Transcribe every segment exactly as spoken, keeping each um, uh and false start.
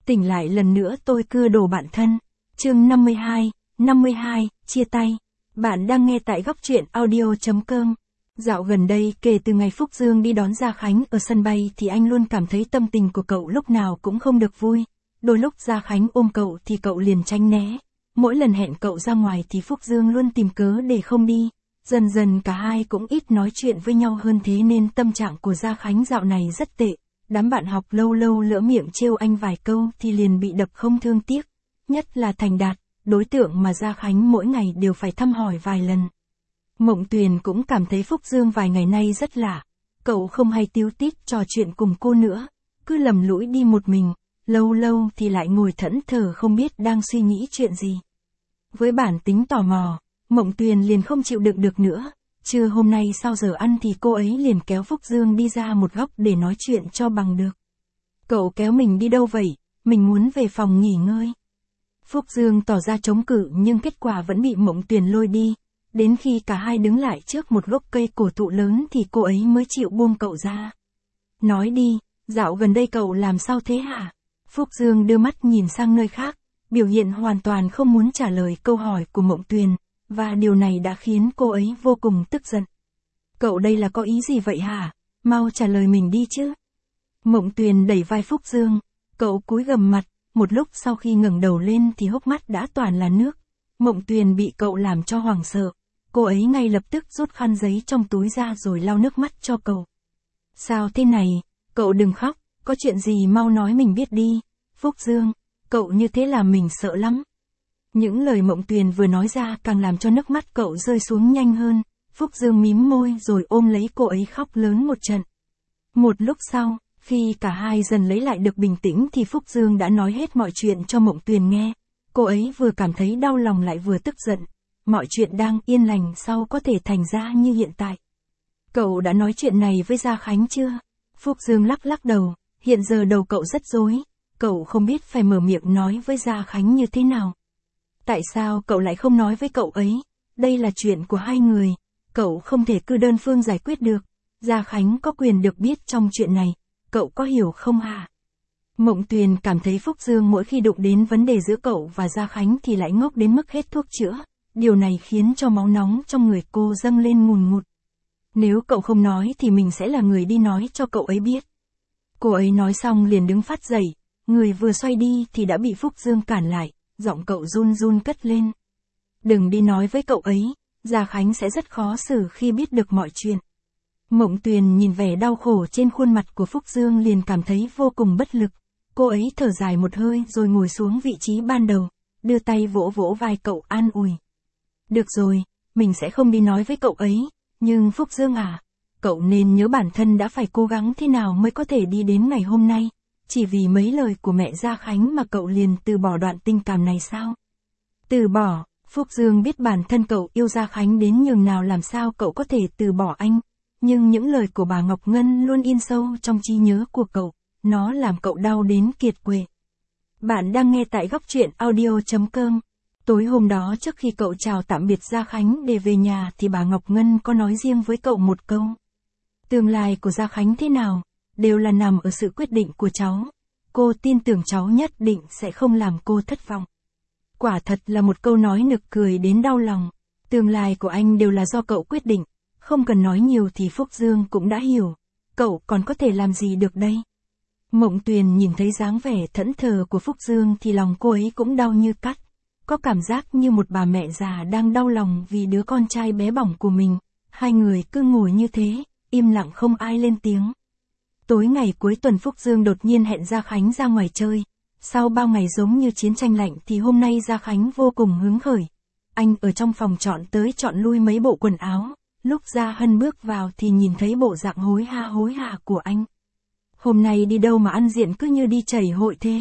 Tỉnh lại lần nữa tôi cưa đồ bạn thân. Chương năm mươi hai, năm mươi hai, chia tay. Bạn đang nghe tại góc truyện audio.com. Dạo gần đây kể từ ngày Phúc Dương đi đón Gia Khánh ở sân bay thì anh luôn cảm thấy tâm tình của cậu lúc nào cũng không được vui. Đôi lúc Gia Khánh ôm cậu thì cậu liền tránh né. Mỗi lần hẹn cậu ra ngoài thì Phúc Dương luôn tìm cớ để không đi. Dần dần cả hai cũng ít nói chuyện với nhau hơn, thế nên tâm trạng của Gia Khánh dạo này rất tệ. Đám bạn học lâu lâu lỡ miệng trêu anh vài câu thì liền bị đập không thương tiếc. Nhất là Thành Đạt, đối tượng mà Gia Khánh mỗi ngày đều phải thăm hỏi vài lần. Mộng Tuyền cũng cảm thấy Phúc Dương vài ngày nay rất lạ. Cậu không hay tíu tít trò chuyện cùng cô nữa, cứ lầm lũi đi một mình, lâu lâu thì lại ngồi thẫn thờ không biết đang suy nghĩ chuyện gì. Với bản tính tò mò, Mộng Tuyền liền không chịu đựng được nữa. Trưa hôm nay sau giờ ăn thì cô ấy liền kéo Phúc Dương đi ra một góc để nói chuyện cho bằng được. Cậu kéo mình đi đâu vậy? Mình muốn về phòng nghỉ ngơi. Phúc Dương tỏ ra chống cự nhưng kết quả vẫn bị Mộng Tuyền lôi đi. Đến khi cả hai đứng lại trước một gốc cây cổ thụ lớn thì cô ấy mới chịu buông cậu ra. Nói đi, dạo gần đây cậu làm sao thế hả? Phúc Dương đưa mắt nhìn sang nơi khác, biểu hiện hoàn toàn không muốn trả lời câu hỏi của Mộng Tuyền. Và điều này đã khiến cô ấy vô cùng tức giận. Cậu đây là có ý gì vậy hả? Mau trả lời mình đi chứ. Mộng Tuyền đẩy vai Phúc Dương. Cậu cúi gằm mặt, một lúc sau khi ngẩng đầu lên thì hốc mắt đã toàn là nước. Mộng Tuyền bị cậu làm cho hoảng sợ. Cô ấy ngay lập tức rút khăn giấy trong túi ra rồi lau nước mắt cho cậu. Sao thế này? Cậu đừng khóc, có chuyện gì mau nói mình biết đi. Phúc Dương, cậu như thế là mình sợ lắm. Những lời Mộng Tuyền vừa nói ra càng làm cho nước mắt cậu rơi xuống nhanh hơn. Phúc Dương mím môi rồi ôm lấy cô ấy khóc lớn một trận. Một lúc sau, khi cả hai dần lấy lại được bình tĩnh thì Phúc Dương đã nói hết mọi chuyện cho Mộng Tuyền nghe. Cô ấy vừa cảm thấy đau lòng lại vừa tức giận. Mọi chuyện đang yên lành sau có thể thành ra như hiện tại. Cậu đã nói chuyện này với Gia Khánh chưa? Phúc Dương lắc lắc đầu, hiện giờ đầu cậu rất rối. Cậu không biết phải mở miệng nói với Gia Khánh như thế nào. Tại sao cậu lại không nói với cậu ấy? Đây là chuyện của hai người, cậu không thể cứ đơn phương giải quyết được. Gia Khánh có quyền được biết trong chuyện này, cậu có hiểu không hả? Mộng Tuyền cảm thấy Phúc Dương mỗi khi đụng đến vấn đề giữa cậu và Gia Khánh thì lại ngốc đến mức hết thuốc chữa. Điều này khiến cho máu nóng trong người cô dâng lên ngùn ngụt. Nếu cậu không nói thì mình sẽ là người đi nói cho cậu ấy biết. Cô ấy nói xong liền đứng phát dậy, người vừa xoay đi thì đã bị Phúc Dương cản lại. Giọng cậu run run cất lên. Đừng đi nói với cậu ấy, Gia Khánh sẽ rất khó xử khi biết được mọi chuyện. Mộng Tuyền nhìn vẻ đau khổ trên khuôn mặt của Phúc Dương liền cảm thấy vô cùng bất lực. Cô ấy thở dài một hơi rồi ngồi xuống vị trí ban đầu, đưa tay vỗ vỗ vai cậu an ủi. Được rồi, mình sẽ không đi nói với cậu ấy, nhưng Phúc Dương à, cậu nên nhớ bản thân đã phải cố gắng thế nào mới có thể đi đến ngày hôm nay. Chỉ vì mấy lời của mẹ Gia Khánh mà cậu liền từ bỏ đoạn tình cảm này sao? Từ bỏ, Phúc Dương biết bản thân cậu yêu Gia Khánh đến nhường nào, làm sao cậu có thể từ bỏ anh. Nhưng những lời của bà Ngọc Ngân luôn in sâu trong trí nhớ của cậu, nó làm cậu đau đến kiệt quệ. Bạn đang nghe tại góc truyện audio.com. Tối hôm đó trước khi cậu chào tạm biệt Gia Khánh để về nhà thì bà Ngọc Ngân có nói riêng với cậu một câu. Tương lai của Gia Khánh thế nào? Đều là nằm ở sự quyết định của cháu. Cô tin tưởng cháu nhất định sẽ không làm cô thất vọng. Quả thật là một câu nói nực cười đến đau lòng. Tương lai của anh đều là do cậu quyết định. Không cần nói nhiều thì Phúc Dương cũng đã hiểu. Cậu còn có thể làm gì được đây? Mộng Tuyền nhìn thấy dáng vẻ thẫn thờ của Phúc Dương thì lòng cô ấy cũng đau như cắt. Có cảm giác như một bà mẹ già đang đau lòng vì đứa con trai bé bỏng của mình. Hai người cứ ngồi như thế, im lặng không ai lên tiếng. Tối ngày cuối tuần Phúc Dương đột nhiên hẹn Gia Khánh ra ngoài chơi. Sau bao ngày giống như chiến tranh lạnh thì hôm nay Gia Khánh vô cùng hứng khởi. Anh ở trong phòng chọn tới chọn lui mấy bộ quần áo. Lúc Gia Hân bước vào thì nhìn thấy bộ dạng hối ha hối hả của anh. Hôm nay đi đâu mà ăn diện cứ như đi chảy hội thế?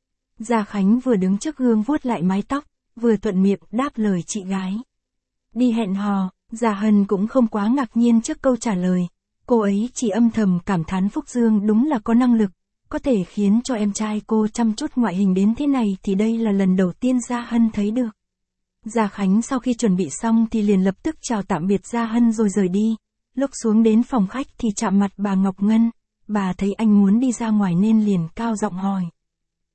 Gia Khánh vừa đứng trước gương vuốt lại mái tóc, vừa thuận miệng đáp lời chị gái. Đi hẹn hò, Gia Hân cũng không quá ngạc nhiên trước câu trả lời. Cô ấy chỉ âm thầm cảm thán Phúc Dương đúng là có năng lực, có thể khiến cho em trai cô chăm chút ngoại hình đến thế này thì đây là lần đầu tiên Gia Hân thấy được. Gia Khánh sau khi chuẩn bị xong thì liền lập tức chào tạm biệt Gia Hân rồi rời đi. Lúc xuống đến phòng khách thì chạm mặt bà Ngọc Ngân, bà thấy anh muốn đi ra ngoài nên liền cao giọng hỏi.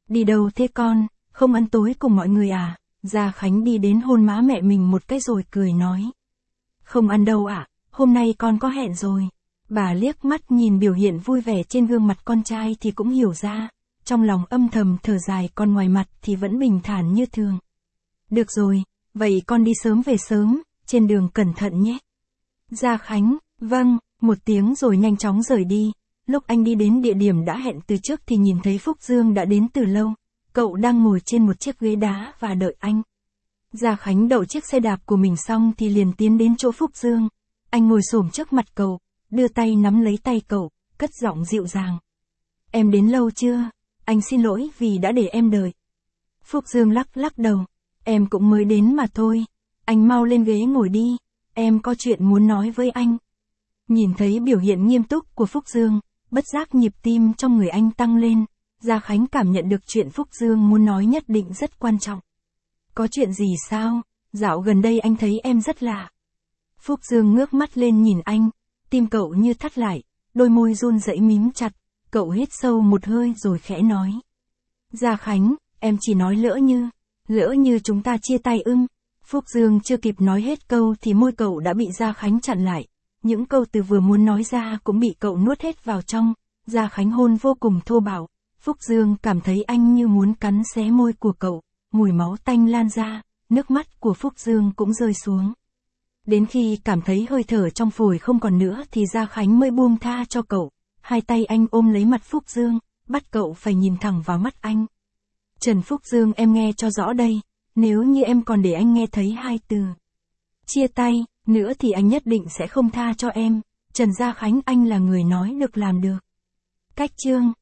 Đi đâu thế con, không ăn tối cùng mọi người à? Gia Khánh đi đến hôn má mẹ mình một cái rồi cười nói. Không ăn đâu ạ, à, hôm nay con có hẹn rồi. Bà liếc mắt nhìn biểu hiện vui vẻ trên gương mặt con trai thì cũng hiểu ra, trong lòng âm thầm thở dài, còn ngoài mặt thì vẫn bình thản như thường. Được rồi, vậy con đi sớm về sớm, trên đường cẩn thận nhé. Gia Khánh, vâng, một tiếng rồi nhanh chóng rời đi. Lúc anh đi đến địa điểm đã hẹn từ trước thì nhìn thấy Phúc Dương đã đến từ lâu. Cậu đang ngồi trên một chiếc ghế đá và đợi anh. Gia Khánh đậu chiếc xe đạp của mình xong thì liền tiến đến chỗ Phúc Dương. Anh ngồi xổm trước mặt cậu, đưa tay nắm lấy tay cậu, cất giọng dịu dàng. Em đến lâu chưa? Anh xin lỗi vì đã để em đợi. Phúc Dương lắc lắc đầu. Em cũng mới đến mà thôi. Anh mau lên ghế ngồi đi. Em có chuyện muốn nói với anh. Nhìn thấy biểu hiện nghiêm túc của Phúc Dương, bất giác nhịp tim trong người anh tăng lên. Gia Khánh cảm nhận được chuyện Phúc Dương muốn nói nhất định rất quan trọng. Có chuyện gì sao? Dạo gần đây anh thấy em rất lạ. Phúc Dương ngước mắt lên nhìn anh, tim cậu như thắt lại, đôi môi run rẩy mím chặt, cậu hít sâu một hơi rồi khẽ nói. Gia Khánh, em chỉ nói lỡ như, lỡ như chúng ta chia tay ưng. Phúc Dương chưa kịp nói hết câu thì môi cậu đã bị Gia Khánh chặn lại. Những câu từ vừa muốn nói ra cũng bị cậu nuốt hết vào trong. Gia Khánh hôn vô cùng thô bạo. Phúc Dương cảm thấy anh như muốn cắn xé môi của cậu, mùi máu tanh lan ra, nước mắt của Phúc Dương cũng rơi xuống. Đến khi cảm thấy hơi thở trong phổi không còn nữa thì Gia Khánh mới buông tha cho cậu. Hai tay anh ôm lấy mặt Phúc Dương, bắt cậu phải nhìn thẳng vào mắt anh. Trần Phúc Dương, em nghe cho rõ đây, nếu như em còn để anh nghe thấy hai từ chia tay nữa thì anh nhất định sẽ không tha cho em. Trần Gia Khánh, anh là người nói được làm được. Cách chương